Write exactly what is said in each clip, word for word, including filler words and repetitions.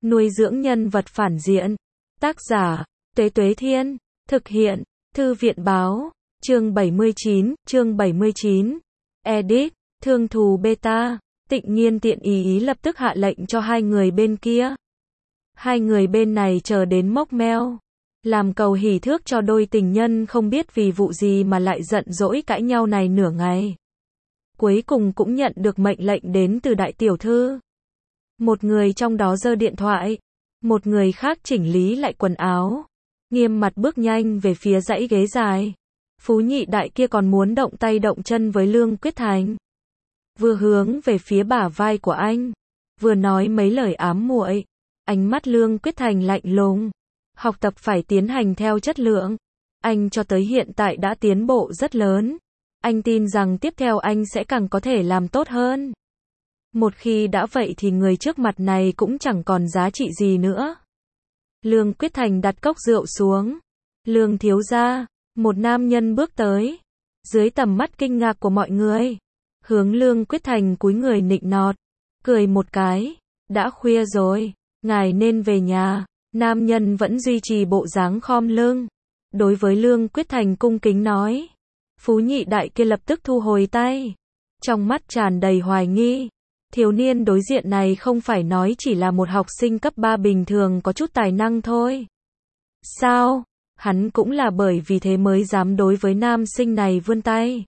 Nuôi dưỡng nhân vật phản diện. Tác giả, Tuế Tuế Thiên. Thực hiện, Thư viện Báo. Chương bảy mươi chín, chương bảy mươi chín. Edit, Thương Thù Beta. Tịnh Nghiên tiện ý ý lập tức hạ lệnh cho hai người bên kia. Hai người bên này chờ đến mốc meo. Làm cầu hỉ thước cho đôi tình nhân không biết vì vụ gì mà lại giận dỗi cãi nhau này nửa ngày. Cuối cùng cũng nhận được mệnh lệnh đến từ đại tiểu thư. Một người trong đó giơ điện thoại. Một người khác chỉnh lý lại quần áo. Nghiêm mặt bước nhanh về phía dãy ghế dài. Phú nhị đại kia còn muốn động tay động chân với Lương Quyết Thành. Vừa hướng về phía bả vai của anh. Vừa nói mấy lời ám muội. Ánh mắt Lương Quyết Thành lạnh lùng. Học tập phải tiến hành theo chất lượng. Anh cho tới hiện tại đã tiến bộ rất lớn. Anh tin rằng tiếp theo anh sẽ càng có thể làm tốt hơn. Một khi đã vậy thì người trước mặt này cũng chẳng còn giá trị gì nữa. Lương Quyết Thành đặt cốc rượu xuống. Lương thiếu gia, một nam nhân bước tới. Dưới tầm mắt kinh ngạc của mọi người. Hướng Lương Quyết Thành cúi người nịnh nọt. Cười một cái. Đã khuya rồi, ngài nên về nhà. Nam nhân vẫn duy trì bộ dáng khom lưng. Đối với Lương Quyết Thành cung kính nói. Phú nhị đại kia lập tức thu hồi tay. Trong mắt tràn đầy hoài nghi. Thiếu niên đối diện này không phải nói chỉ là một học sinh cấp ba bình thường có chút tài năng thôi. Sao? Hắn cũng là bởi vì thế mới dám đối với nam sinh này vươn tay.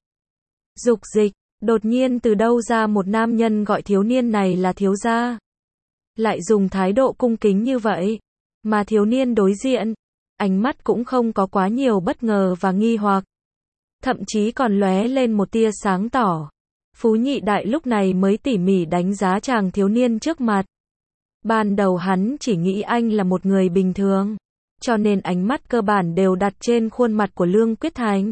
Dục dịch, đột nhiên từ đâu ra một nam nhân gọi thiếu niên này là thiếu gia. Lại dùng thái độ cung kính như vậy. Mà thiếu niên đối diện, ánh mắt cũng không có quá nhiều bất ngờ và nghi hoặc. Thậm chí còn lóe lên một tia sáng tỏ. Phú nhị đại lúc này mới tỉ mỉ đánh giá chàng thiếu niên trước mặt. Ban đầu hắn chỉ nghĩ anh là một người bình thường. Cho nên ánh mắt cơ bản đều đặt trên khuôn mặt của Lương Quyết Thành.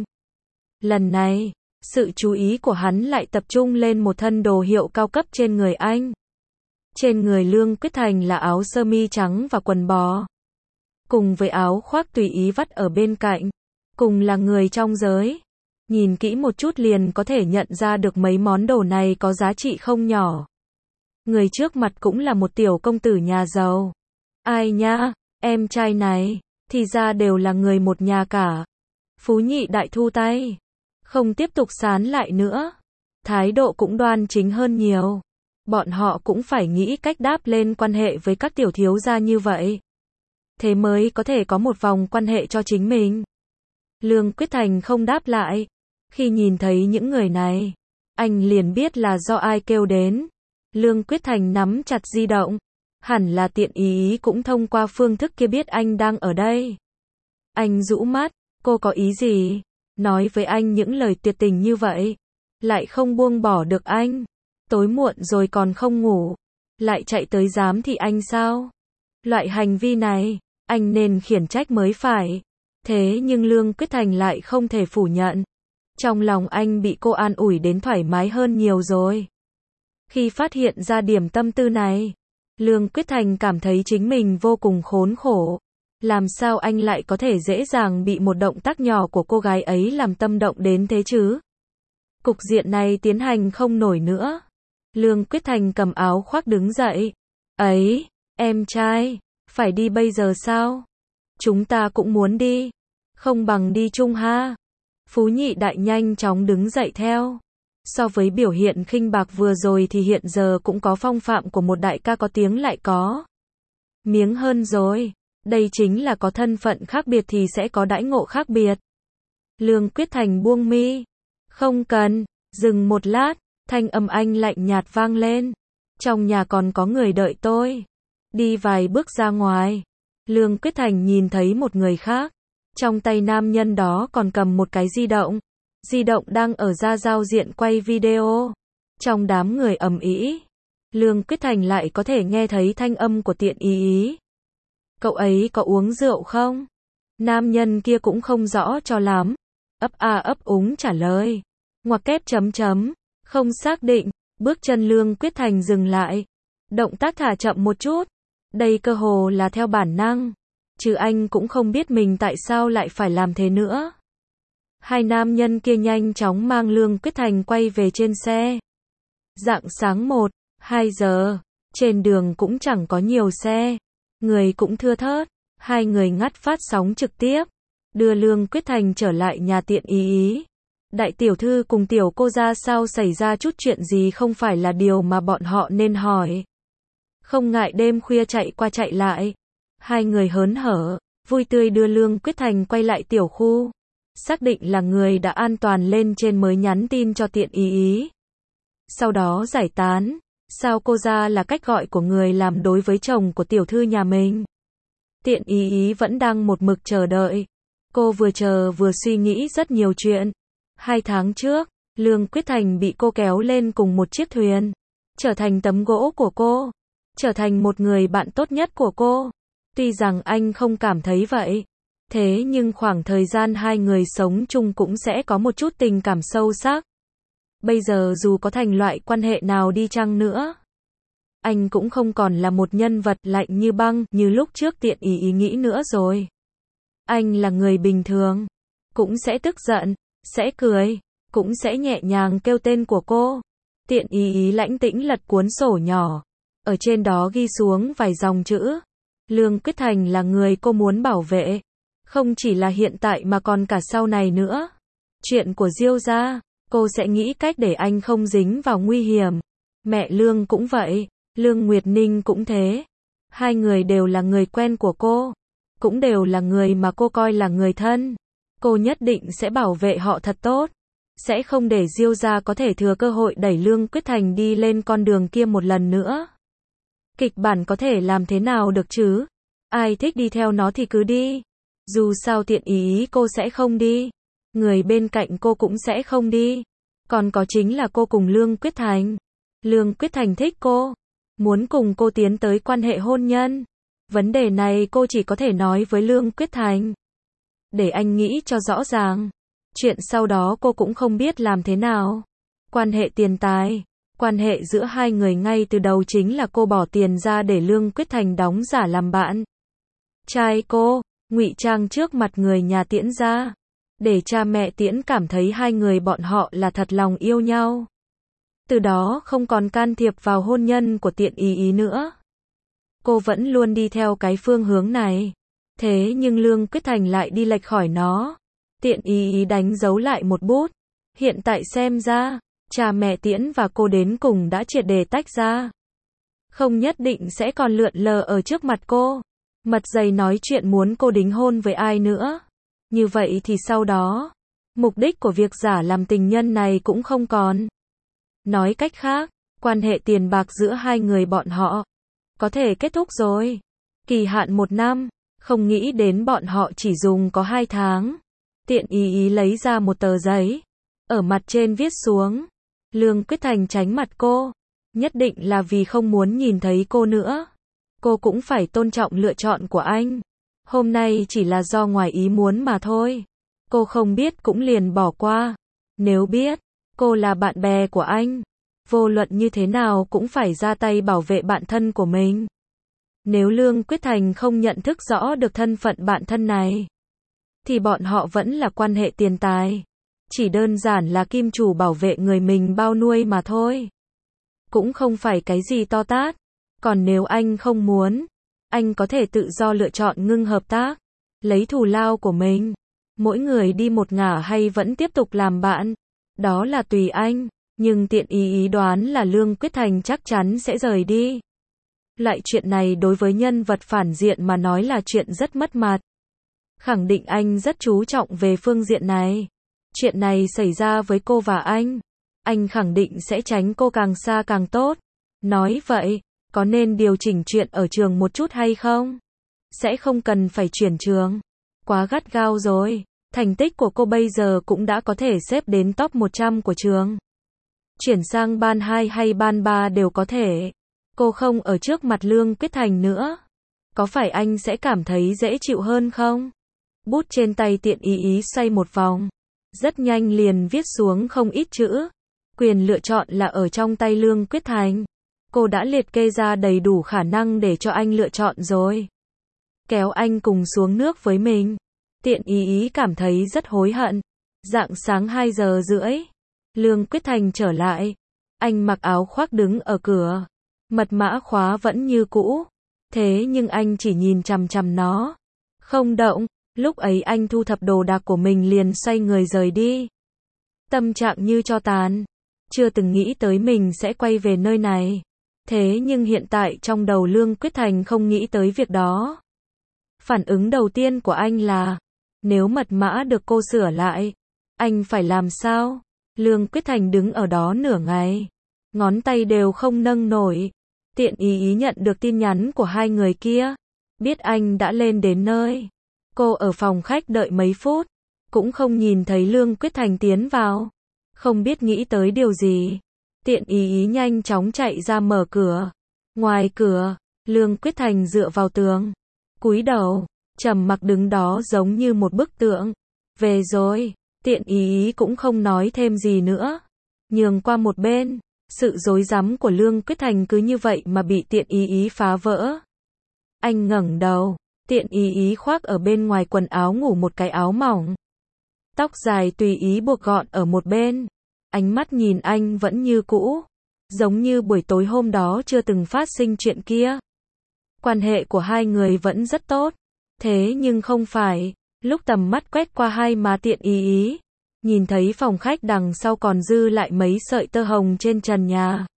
Lần này, sự chú ý của hắn lại tập trung lên một thân đồ hiệu cao cấp trên người anh. Trên người Lương Quyết Thành là áo sơ mi trắng và quần bò. Cùng với áo khoác tùy ý vắt ở bên cạnh. Cùng là người trong giới. Nhìn kỹ một chút liền có thể nhận ra được mấy món đồ này có giá trị không nhỏ. Người trước mặt cũng là một tiểu công tử nhà giàu. Ai nhá, em trai này, thì ra đều là người một nhà cả. Phú nhị đại thu tay. Không tiếp tục sán lại nữa. Thái độ cũng đoan chính hơn nhiều. Bọn họ cũng phải nghĩ cách đáp lên quan hệ với các tiểu thiếu gia như vậy. Thế mới có thể có một vòng quan hệ cho chính mình. Lương Quyết Thành không đáp lại. Khi nhìn thấy những người này, anh liền biết là do ai kêu đến. Lương Quyết Thành nắm chặt di động. Hẳn là tiện ý ý cũng thông qua phương thức kia biết anh đang ở đây. Anh rũ mắt, cô có ý gì? Nói với anh những lời tuyệt tình như vậy. Lại không buông bỏ được anh. Tối muộn rồi còn không ngủ. Lại chạy tới giám thị anh sao? Loại hành vi này, anh nên khiển trách mới phải. Thế nhưng Lương Quyết Thành lại không thể phủ nhận. Trong lòng anh bị cô an ủi đến thoải mái hơn nhiều rồi. Khi phát hiện ra điểm tâm tư này, Lương Quyết Thành cảm thấy chính mình vô cùng khốn khổ. Làm sao anh lại có thể dễ dàng bị một động tác nhỏ của cô gái ấy làm tâm động đến thế chứ? Cục diện này tiến hành không nổi nữa. Lương Quyết Thành cầm áo khoác đứng dậy. Ấy, em trai, phải đi bây giờ sao? Chúng ta cũng muốn đi. Không bằng đi chung ha. Phú nhị đại nhanh chóng đứng dậy theo. So với biểu hiện khinh bạc vừa rồi thì hiện giờ cũng có phong phạm của một đại ca có tiếng lại có miếng hơn rồi. Đây chính là có thân phận khác biệt thì sẽ có đãi ngộ khác biệt. Lương Quyết Thành buông mi. Không cần. Dừng một lát. Thanh âm anh lạnh nhạt vang lên. Trong nhà còn có người đợi tôi. Đi vài bước ra ngoài. Lương Quyết Thành nhìn thấy một người khác. Trong tay nam nhân đó còn cầm một cái di động. Di động đang ở ra giao diện quay video. Trong đám người ầm ĩ, Lương Quyết Thành lại có thể nghe thấy thanh âm của tiện ý ý. Cậu ấy có uống rượu không? Nam nhân kia cũng không rõ cho lắm. Ấp a ấp úng trả lời. Ngoặc kép chấm chấm. Không xác định. Bước chân Lương Quyết Thành dừng lại. Động tác thả chậm một chút. Đây cơ hồ là theo bản năng. Chứ anh cũng không biết mình tại sao lại phải làm thế nữa. Hai nam nhân kia nhanh chóng mang Lương Quyết Thành quay về trên xe. Rạng sáng một, hai giờ, trên đường cũng chẳng có nhiều xe. người cũng thưa thớt. Hai người ngắt phát sóng trực tiếp, đưa Lương Quyết Thành trở lại nhà Tiện Ý Ý. Đại tiểu thư cùng tiểu cô ra sao xảy ra chút chuyện gì không phải là điều mà bọn họ nên hỏi. Không ngại đêm khuya chạy qua chạy lại. Hai người hớn hở, vui tươi đưa Lương Quyết Thành quay lại tiểu khu. Xác định là người đã an toàn lên trên mới nhắn tin cho Tiện Ý Ý. Sau đó giải tán. Sao cô ra là cách gọi của người làm đối với chồng của tiểu thư nhà mình. Tiện Ý Ý vẫn đang một mực chờ đợi. Cô vừa chờ vừa suy nghĩ rất nhiều chuyện. Hai tháng trước, Lương Quyết Thành bị cô kéo lên cùng một chiếc thuyền. Trở thành tấm gỗ của cô. Trở thành một người bạn tốt nhất của cô. Tuy rằng anh không cảm thấy vậy. Thế nhưng khoảng thời gian hai người sống chung cũng sẽ có một chút tình cảm sâu sắc. Bây giờ dù có thành loại quan hệ nào đi chăng nữa, anh cũng không còn là một nhân vật lạnh như băng như lúc trước Tiện Ý Ý nghĩ nữa rồi. Anh là người bình thường, cũng sẽ tức giận, sẽ cười, cũng sẽ nhẹ nhàng kêu tên của cô. Tiện Ý Ý lãnh tĩnh lật cuốn sổ nhỏ, ở trên đó ghi xuống vài dòng chữ. Lương Quyết Thành là người cô muốn bảo vệ, không chỉ là hiện tại mà còn cả sau này nữa. Chuyện của Diêu gia, cô sẽ nghĩ cách để anh không dính vào nguy hiểm. Mẹ Lương cũng vậy, Lương Nguyệt Ninh cũng thế. Hai người đều là người quen của cô, cũng đều là người mà cô coi là người thân. Cô nhất định sẽ bảo vệ họ thật tốt, sẽ không để Diêu gia có thể thừa cơ hội đẩy Lương Quyết Thành đi lên con đường kia một lần nữa. Kịch bản có thể làm thế nào được chứ? Ai thích đi theo nó thì cứ đi. Dù sao Tiện Ý Ý cô sẽ không đi. Người bên cạnh cô cũng sẽ không đi. Còn có chính là cô cùng Lương Quyết Thành. Lương Quyết Thành thích cô, muốn cùng cô tiến tới quan hệ hôn nhân. Vấn đề này cô chỉ có thể nói với Lương Quyết Thành, để anh nghĩ cho rõ ràng. Chuyện sau đó cô cũng không biết làm thế nào. Quan hệ tiền tài, quan hệ giữa hai người ngay từ đầu chính là cô bỏ tiền ra để Lương Quyết Thành đóng giả làm bạn trai cô, ngụy trang trước mặt người nhà Tiễn gia, để cha mẹ Tiễn cảm thấy hai người bọn họ là thật lòng yêu nhau. Từ đó không còn can thiệp vào hôn nhân của Tiện Ý Ý nữa. Cô vẫn luôn đi theo cái phương hướng này. Thế nhưng Lương Quyết Thành lại đi lệch khỏi nó. Tiện Ý Ý đánh dấu lại một bút. Hiện tại xem ra, cha mẹ Tiễn và cô đến cùng đã triệt để tách ra. Không nhất định sẽ còn lượn lờ ở trước mặt cô. Mật dày nói chuyện muốn cô đính hôn với ai nữa. Như vậy thì sau đó, mục đích của việc giả làm tình nhân này cũng không còn. Nói cách khác, quan hệ tiền bạc giữa hai người bọn họ có thể kết thúc rồi. Kỳ hạn một năm, không nghĩ đến bọn họ chỉ dùng có hai tháng. Tiện Ý Ý lấy ra một tờ giấy, ở mặt trên viết xuống. Lương Quyết Thành tránh mặt cô, nhất định là vì không muốn nhìn thấy cô nữa. Cô cũng phải tôn trọng lựa chọn của anh. Hôm nay chỉ là do ngoài ý muốn mà thôi. Cô không biết cũng liền bỏ qua. Nếu biết, cô là bạn bè của anh, vô luận như thế nào cũng phải ra tay bảo vệ bạn thân của mình. Nếu Lương Quyết Thành không nhận thức rõ được thân phận bạn thân này, thì bọn họ vẫn là quan hệ tiền tài. Chỉ đơn giản là kim chủ bảo vệ người mình bao nuôi mà thôi. Cũng không phải cái gì to tát. Còn nếu anh không muốn, anh có thể tự do lựa chọn ngưng hợp tác, lấy thù lao của mình. Mỗi người đi một ngả hay vẫn tiếp tục làm bạn, đó là tùy anh. Nhưng Tiện Ý Ý đoán là Lương Quyết Thành chắc chắn sẽ rời đi. Loại chuyện này đối với nhân vật phản diện mà nói là chuyện rất mất mặt. Khẳng định anh rất chú trọng về phương diện này. Chuyện này xảy ra với cô và anh, anh khẳng định sẽ tránh cô càng xa càng tốt. Nói vậy, có nên điều chỉnh chuyện ở trường một chút hay không? Sẽ không cần phải chuyển trường. Quá gắt gao rồi. Thành tích của cô bây giờ cũng đã có thể xếp đến top một trăm của trường. Chuyển sang ban hai hay ban ba đều có thể. Cô không ở trước mặt Lương Quyết Thành nữa. Có phải anh sẽ cảm thấy dễ chịu hơn không? Bút trên tay Tiện Ý Ý xoay một vòng. Rất nhanh liền viết xuống không ít chữ. Quyền lựa chọn là ở trong tay Lương Quyết Thành. Cô đã liệt kê ra đầy đủ khả năng để cho anh lựa chọn rồi. Kéo anh cùng xuống nước với mình. Tiện Ý Ý cảm thấy rất hối hận. Rạng sáng hai giờ rưỡi, Lương Quyết Thành trở lại. Anh mặc áo khoác đứng ở cửa. Mật mã khóa vẫn như cũ. Thế nhưng anh chỉ nhìn chằm chằm nó, không động. Lúc ấy anh thu thập đồ đạc của mình liền xoay người rời đi. Tâm trạng như tro tàn, chưa từng nghĩ tới mình sẽ quay về nơi này. Thế nhưng hiện tại trong đầu Lương Quyết Thành không nghĩ tới việc đó. Phản ứng đầu tiên của anh là, nếu mật mã được cô sửa lại, anh phải làm sao? Lương Quyết Thành đứng ở đó nửa ngày, ngón tay đều không nâng nổi. Tiện ý ý nhận được tin nhắn của hai người kia, biết anh đã lên đến nơi. Cô ở phòng khách đợi mấy phút, cũng không nhìn thấy Lương Quyết Thành tiến vào. Không biết nghĩ tới điều gì, tiện ý ý nhanh chóng chạy ra mở cửa. Ngoài cửa, Lương Quyết Thành dựa vào tường, cúi đầu, trầm mặc đứng đó giống như một bức tượng. Về rồi, tiện ý ý cũng không nói thêm gì nữa, nhường qua một bên. Sự rối rắm của Lương Quyết Thành cứ như vậy mà bị tiện ý ý phá vỡ. Anh ngẩng đầu, tiện ý ý khoác ở bên ngoài quần áo ngủ một cái áo mỏng. Tóc dài tùy ý buộc gọn ở một bên. Ánh mắt nhìn anh vẫn như cũ, giống như buổi tối hôm đó chưa từng phát sinh chuyện kia. Quan hệ của hai người vẫn rất tốt. Thế nhưng không phải, lúc tầm mắt quét qua hai má tiện ý ý, nhìn thấy phòng khách đằng sau còn dư lại mấy sợi tơ hồng trên trần nhà.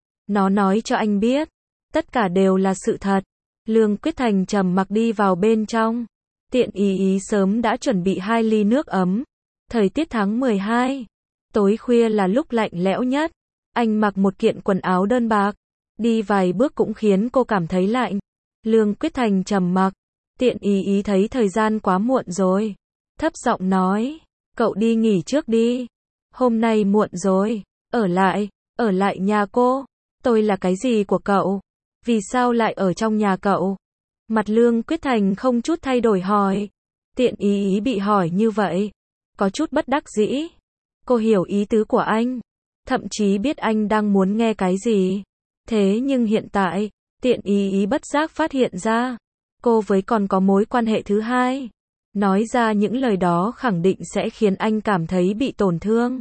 Nó nói cho anh biết, tất cả đều là sự thật. Lương Quyết Thành trầm mặc đi vào bên trong. Tiện ý ý sớm đã chuẩn bị hai ly nước ấm. Thời tiết tháng mười hai, tối khuya là lúc lạnh lẽo nhất. Anh mặc một kiện quần áo đơn bạc, đi vài bước cũng khiến cô cảm thấy lạnh. Lương Quyết Thành trầm mặc. Tiện ý ý thấy thời gian quá muộn rồi, thấp giọng nói, cậu đi nghỉ trước đi. Hôm nay muộn rồi, ở lại, ở lại nhà cô. Tôi là cái gì của cậu? Vì sao lại ở trong nhà cậu? Mặt Lương Quyết Thành không chút thay đổi hỏi. Tiện ý ý bị hỏi như vậy, có chút bất đắc dĩ. Cô hiểu ý tứ của anh, thậm chí biết anh đang muốn nghe cái gì. Thế nhưng hiện tại, tiện ý ý bất giác phát hiện ra, cô với còn có mối quan hệ thứ hai. Nói ra những lời đó khẳng định sẽ khiến anh cảm thấy bị tổn thương.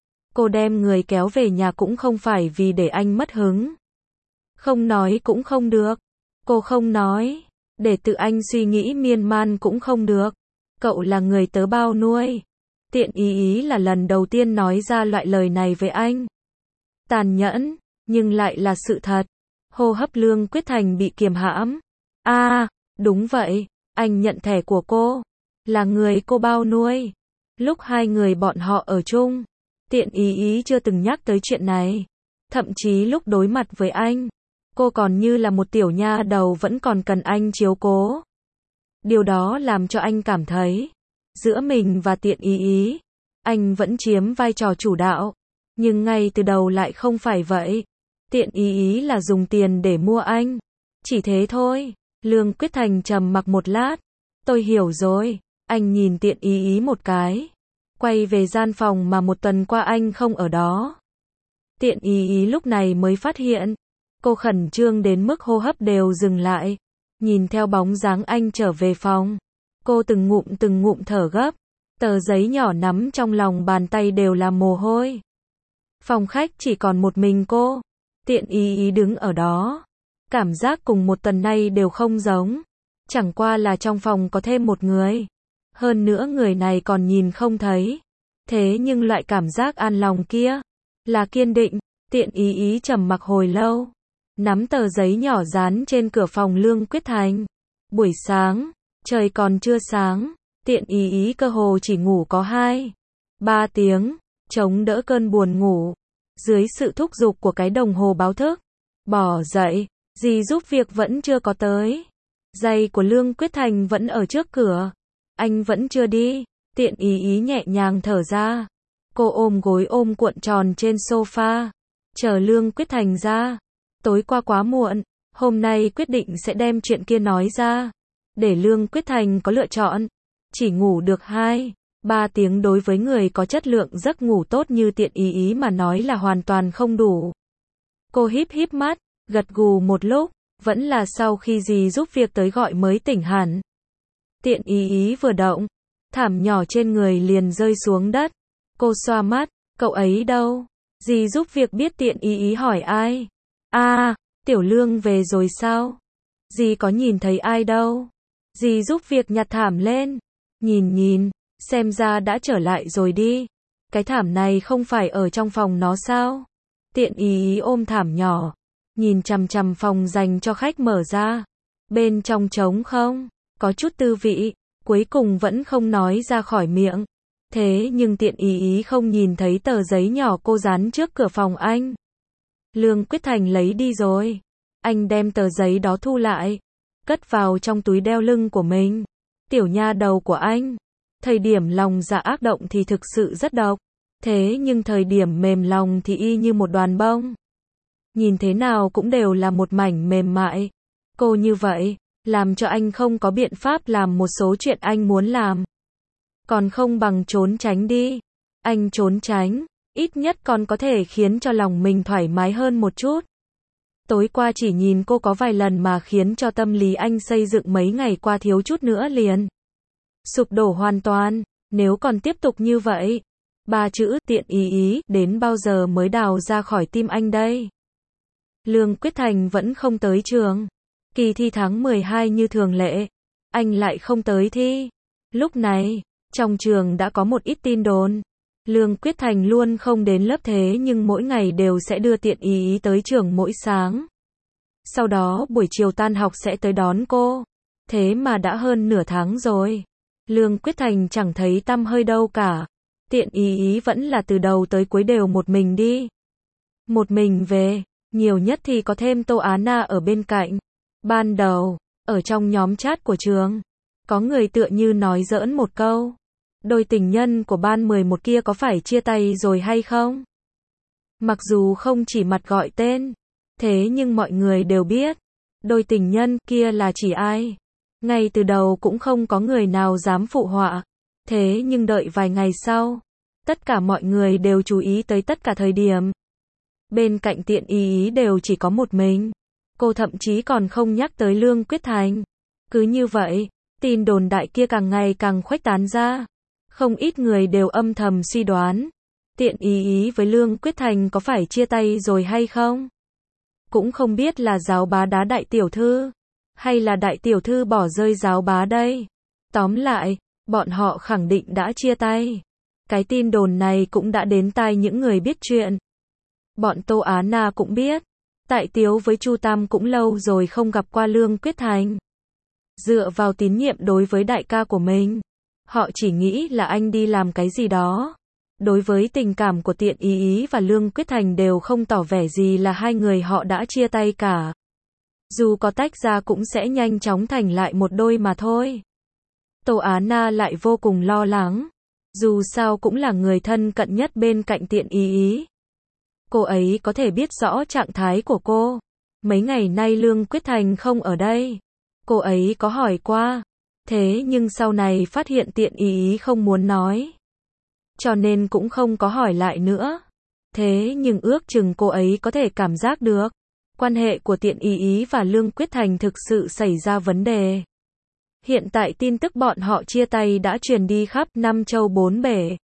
Cô đem người kéo về nhà cũng không phải vì để anh mất hứng. Không nói cũng không được. Cô không nói, để tự anh suy nghĩ miên man cũng không được. Cậu là người tớ bao nuôi. Tiện ý ý là lần đầu tiên nói ra loại lời này với anh. Tàn nhẫn, nhưng lại là sự thật. Hô hấp Lương Quyết Thành bị kiềm hãm. A, à, đúng vậy, anh nhận thẻ của cô, là người cô bao nuôi. Lúc hai người bọn họ ở chung, tiện ý ý chưa từng nhắc tới chuyện này. Thậm chí lúc đối mặt với anh, cô còn như là một tiểu nha đầu vẫn còn cần anh chiếu cố. Điều đó làm cho anh cảm thấy, giữa mình và tiện ý ý, anh vẫn chiếm vai trò chủ đạo. Nhưng ngay từ đầu lại không phải vậy. Tiện ý ý là dùng tiền để mua anh. Chỉ thế thôi. Lương Quyết Thành trầm mặc một lát. Tôi hiểu rồi. Anh nhìn tiện ý ý một cái, quay về gian phòng mà một tuần qua anh không ở đó. Tiện ý ý lúc này mới phát hiện, cô khẩn trương đến mức hô hấp đều dừng lại. Nhìn theo bóng dáng anh trở về phòng, cô từng ngụm từng ngụm thở gấp. Tờ giấy nhỏ nắm trong lòng bàn tay đều là mồ hôi. Phòng khách chỉ còn một mình cô. Tiện ý ý đứng ở đó. Cảm giác cùng một tuần nay đều không giống. Chẳng qua là trong phòng có thêm một người. Hơn nữa người này còn nhìn không thấy. Thế nhưng loại cảm giác an lòng kia là kiên định. Tiện ý ý trầm mặc hồi lâu, nắm tờ giấy nhỏ dán trên cửa phòng Lương Quyết Thành. Buổi sáng, trời còn chưa sáng, tiện ý ý cơ hồ chỉ ngủ có hai, ba tiếng, chống đỡ cơn buồn ngủ. Dưới sự thúc giục của cái đồng hồ báo thức, bỏ dậy, dì giúp việc vẫn chưa có tới. Giày của Lương Quyết Thành vẫn ở trước cửa. Anh vẫn chưa đi. Tiện ý ý nhẹ nhàng thở ra. Cô ôm gối ôm cuộn tròn trên sofa, chờ Lương Quyết Thành ra. Tối qua quá muộn, hôm nay quyết định sẽ đem chuyện kia nói ra, để Lương Quyết Thành có lựa chọn. Chỉ ngủ được hai, ba tiếng đối với người có chất lượng giấc ngủ tốt như tiện ý ý mà nói là hoàn toàn không đủ. Cô híp híp mắt, gật gù một lúc, vẫn là sau khi dì giúp việc tới gọi mới tỉnh hẳn. Tiện ý ý vừa động, thảm nhỏ trên người liền rơi xuống đất. Cô xoa mắt, cậu ấy đâu? Dì giúp việc biết tiện ý ý hỏi ai? A, à, Tiểu Lương về rồi sao? Dì có nhìn thấy ai đâu. Dì giúp việc nhặt thảm lên. Nhìn nhìn, xem ra đã trở lại rồi đi. Cái thảm này không phải ở trong phòng nó sao? Tiện ý ý ôm thảm nhỏ, nhìn chằm chằm phòng dành cho khách mở ra. Bên trong trống không, có chút tư vị, cuối cùng vẫn không nói ra khỏi miệng. Thế nhưng tiện ý ý không nhìn thấy tờ giấy nhỏ cô dán trước cửa phòng anh. Lương Quyết Thành lấy đi rồi. Anh đem tờ giấy đó thu lại, cất vào trong túi đeo lưng của mình. Tiểu nha đầu của anh, thời điểm lòng dạ ác động thì thực sự rất độc. Thế nhưng thời điểm mềm lòng thì y như một đoàn bông. Nhìn thế nào cũng đều là một mảnh mềm mại. Cô như vậy, làm cho anh không có biện pháp làm một số chuyện anh muốn làm. Còn không bằng trốn tránh đi. Anh trốn tránh, ít nhất còn có thể khiến cho lòng mình thoải mái hơn một chút. Tối qua chỉ nhìn cô có vài lần mà khiến cho tâm lý anh xây dựng mấy ngày qua thiếu chút nữa liền sụp đổ hoàn toàn. Nếu còn tiếp tục như vậy, ba chữ tiện ý ý đến bao giờ mới đào ra khỏi tim anh đây? Lương Quyết Thành vẫn không tới trường. Kỳ thi tháng mười hai như thường lệ, anh lại không tới thi. Lúc này, trong trường đã có một ít tin đồn. Lương Quyết Thành luôn không đến lớp thế nhưng mỗi ngày đều sẽ đưa tiện ý ý tới trường mỗi sáng. Sau đó buổi chiều tan học sẽ tới đón cô. Thế mà đã hơn nửa tháng rồi. Lương Quyết Thành chẳng thấy tăm hơi đâu cả. Tiện ý ý vẫn là từ đầu tới cuối đều một mình đi. Một mình về, nhiều nhất thì có thêm Tô Á Na ở bên cạnh. Ban đầu, ở trong nhóm chat của trường, có người tựa như nói giỡn một câu. Đôi tình nhân của ban mười một kia có phải chia tay rồi hay không? Mặc dù không chỉ mặt gọi tên, thế nhưng mọi người đều biết, đôi tình nhân kia là chỉ ai. Ngay từ đầu cũng không có người nào dám phụ họa. Thế nhưng đợi vài ngày sau, tất cả mọi người đều chú ý tới tất cả thời điểm. Bên cạnh tiện ý ý đều chỉ có một mình. Cô thậm chí còn không nhắc tới Lương Quyết Thành. Cứ như vậy, tin đồn đại kia càng ngày càng khuếch tán ra. Không ít người đều âm thầm suy đoán, tiện ý ý với Lương Quyết Thành có phải chia tay rồi hay không? Cũng không biết là giáo bá đá đại tiểu thư, hay là đại tiểu thư bỏ rơi giáo bá đây. Tóm lại, bọn họ khẳng định đã chia tay. Cái tin đồn này cũng đã đến tai những người biết chuyện. Bọn Tô Á Na cũng biết, Tại Tiếu với Chu Tam cũng lâu rồi không gặp qua Lương Quyết Thành. Dựa vào tín nhiệm đối với đại ca của mình, họ chỉ nghĩ là anh đi làm cái gì đó. Đối với tình cảm của tiện ý ý và Lương Quyết Thành đều không tỏ vẻ gì là hai người họ đã chia tay cả. Dù có tách ra cũng sẽ nhanh chóng thành lại một đôi mà thôi. Tô Á Na lại vô cùng lo lắng. Dù sao cũng là người thân cận nhất bên cạnh tiện ý ý. Cô ấy có thể biết rõ trạng thái của cô. Mấy ngày nay Lương Quyết Thành không ở đây. Cô ấy có hỏi qua. Thế nhưng sau này phát hiện tiện ý ý không muốn nói. Cho nên cũng không có hỏi lại nữa. Thế nhưng ước chừng cô ấy có thể cảm giác được. Quan hệ của tiện ý ý và Lương Quyết Thành thực sự xảy ra vấn đề. Hiện tại tin tức bọn họ chia tay đã truyền đi khắp năm châu bốn bể.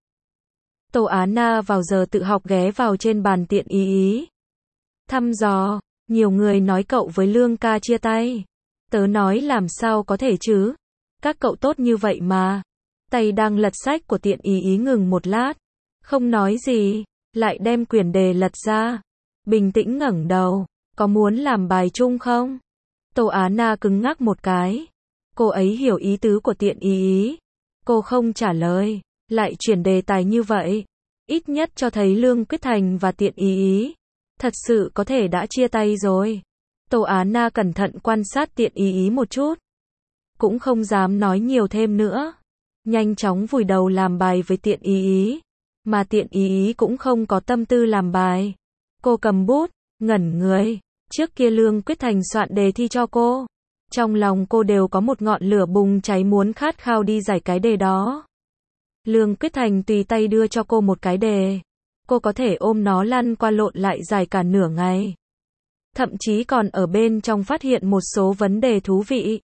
Tô Á Na vào giờ tự học ghé vào trên bàn tiện ý ý. Thăm dò, nhiều người nói cậu với Lương ca chia tay. Tớ nói làm sao có thể chứ? Các cậu tốt như vậy mà. Tay đang lật sách của tiện ý ý ngừng một lát. Không nói gì, lại đem quyển đề lật ra. Bình tĩnh ngẩng đầu. Có muốn làm bài chung không? Tô Á Na cứng ngắc một cái. Cô ấy hiểu ý tứ của tiện ý ý. Cô không trả lời, lại chuyển đề tài như vậy. Ít nhất cho thấy Lương Quyết Thành và tiện ý ý thật sự có thể đã chia tay rồi. Tô Á Na cẩn thận quan sát tiện ý ý một chút. Cũng không dám nói nhiều thêm nữa. Nhanh chóng vùi đầu làm bài với tiện ý ý. Mà tiện ý ý cũng không có tâm tư làm bài. Cô cầm bút, ngẩn người. Trước kia Lương Quyết Thành soạn đề thi cho cô. Trong lòng cô đều có một ngọn lửa bùng cháy muốn khát khao đi giải cái đề đó. Lương Quyết Thành tùy tay đưa cho cô một cái đề. Cô có thể ôm nó lăn qua lộn lại giải cả nửa ngày. Thậm chí còn ở bên trong phát hiện một số vấn đề thú vị.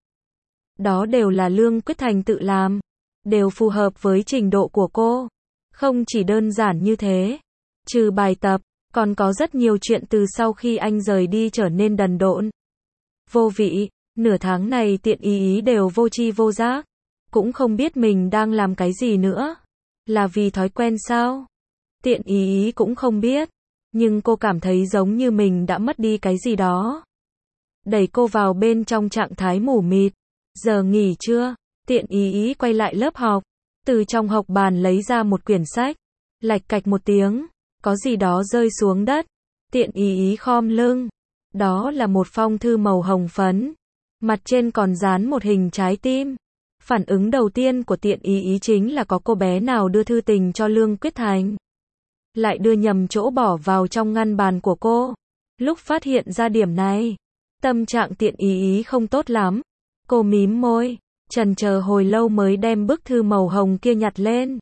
Đó đều là Lương Quyết Thành tự làm. Đều phù hợp với trình độ của cô. Không chỉ đơn giản như thế. Trừ bài tập, còn có rất nhiều chuyện từ sau khi anh rời đi trở nên đần độn. Vô vị. Nửa tháng này Tiện Ý Ý đều vô tri vô giác, cũng không biết mình đang làm cái gì nữa. Là vì thói quen sao? Tiện Ý Ý cũng không biết, nhưng cô cảm thấy giống như mình đã mất đi cái gì đó. Đẩy cô vào bên trong trạng thái mù mịt. Giờ nghỉ trưa, Tiện Ý Ý quay lại lớp học, từ trong học bàn lấy ra một quyển sách, lạch cạch một tiếng, có gì đó rơi xuống đất. Tiện Ý Ý khom lưng, đó là một phong thư màu hồng phấn, mặt trên còn dán một hình trái tim. Phản ứng đầu tiên của Tiện Ý Ý chính là có cô bé nào đưa thư tình cho Lương Quyết Thành, lại đưa nhầm chỗ bỏ vào trong ngăn bàn của cô. Lúc phát hiện ra điểm này, tâm trạng Tiện Ý Ý không tốt lắm. Cô mím môi, chần chờ hồi lâu mới đem bức thư màu hồng kia nhặt lên.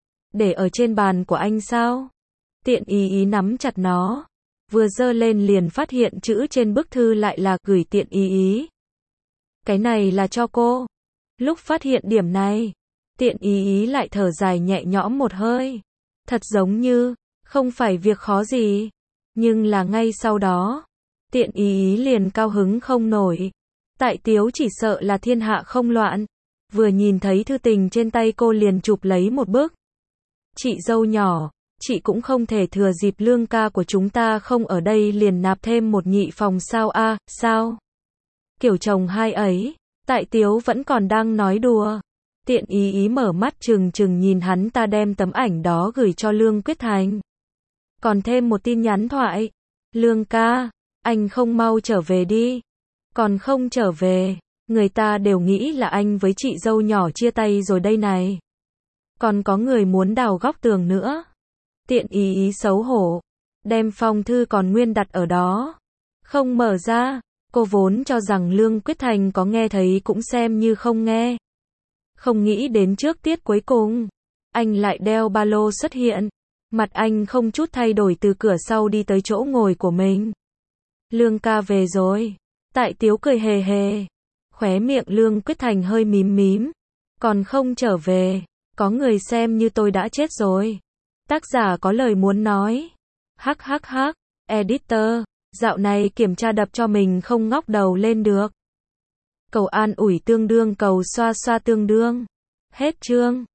Để ở trên bàn của anh sao? Tiện Ý Ý nắm chặt nó, vừa giơ lên liền phát hiện chữ trên bức thư lại là gửi Tiện Ý Ý. Cái này là cho cô. Lúc phát hiện điểm này, Tiện Ý Ý lại thở dài nhẹ nhõm một hơi. Thật giống như, không phải việc khó gì. Nhưng là ngay sau đó, Tiện Ý Ý liền cao hứng không nổi. Tại Tiếu chỉ sợ là thiên hạ không loạn. Vừa nhìn thấy thư tình trên tay cô liền chụp lấy một bức. Chị dâu nhỏ, chị cũng không thể thừa dịp Lương ca của chúng ta không ở đây liền nạp thêm một nhị phòng sao a, à, sao? Kiểu chồng hai ấy, Tại Tiếu vẫn còn đang nói đùa. Tiện Ý Ý mở mắt trừng trừng nhìn hắn ta đem tấm ảnh đó gửi cho Lương Quyết Thành. Còn thêm một tin nhắn thoại. Lương ca, anh không mau trở về đi. Còn không trở về, người ta đều nghĩ là anh với chị dâu nhỏ chia tay rồi đây này. Còn có người muốn đào góc tường nữa. Tiện Ý Ý xấu hổ, đem phong thư còn nguyên đặt ở đó, không mở ra. Cô vốn cho rằng Lương Quyết Thành có nghe thấy cũng xem như không nghe. Không nghĩ đến trước tiết cuối cùng, anh lại đeo ba lô xuất hiện. Mặt anh không chút thay đổi từ cửa sau đi tới chỗ ngồi của mình. Lương ca về rồi. Tại Tiếu cười hề hề. Khóe miệng Lương Quyết Thành hơi mím mím. Còn không trở về, có người xem như tôi đã chết rồi. Tác giả có lời muốn nói. Hắc hắc hắc, editor, dạo này kiểm tra đập cho mình không ngóc đầu lên được. Cầu an ủi tương đương cầu xoa xoa tương đương. Hết chương.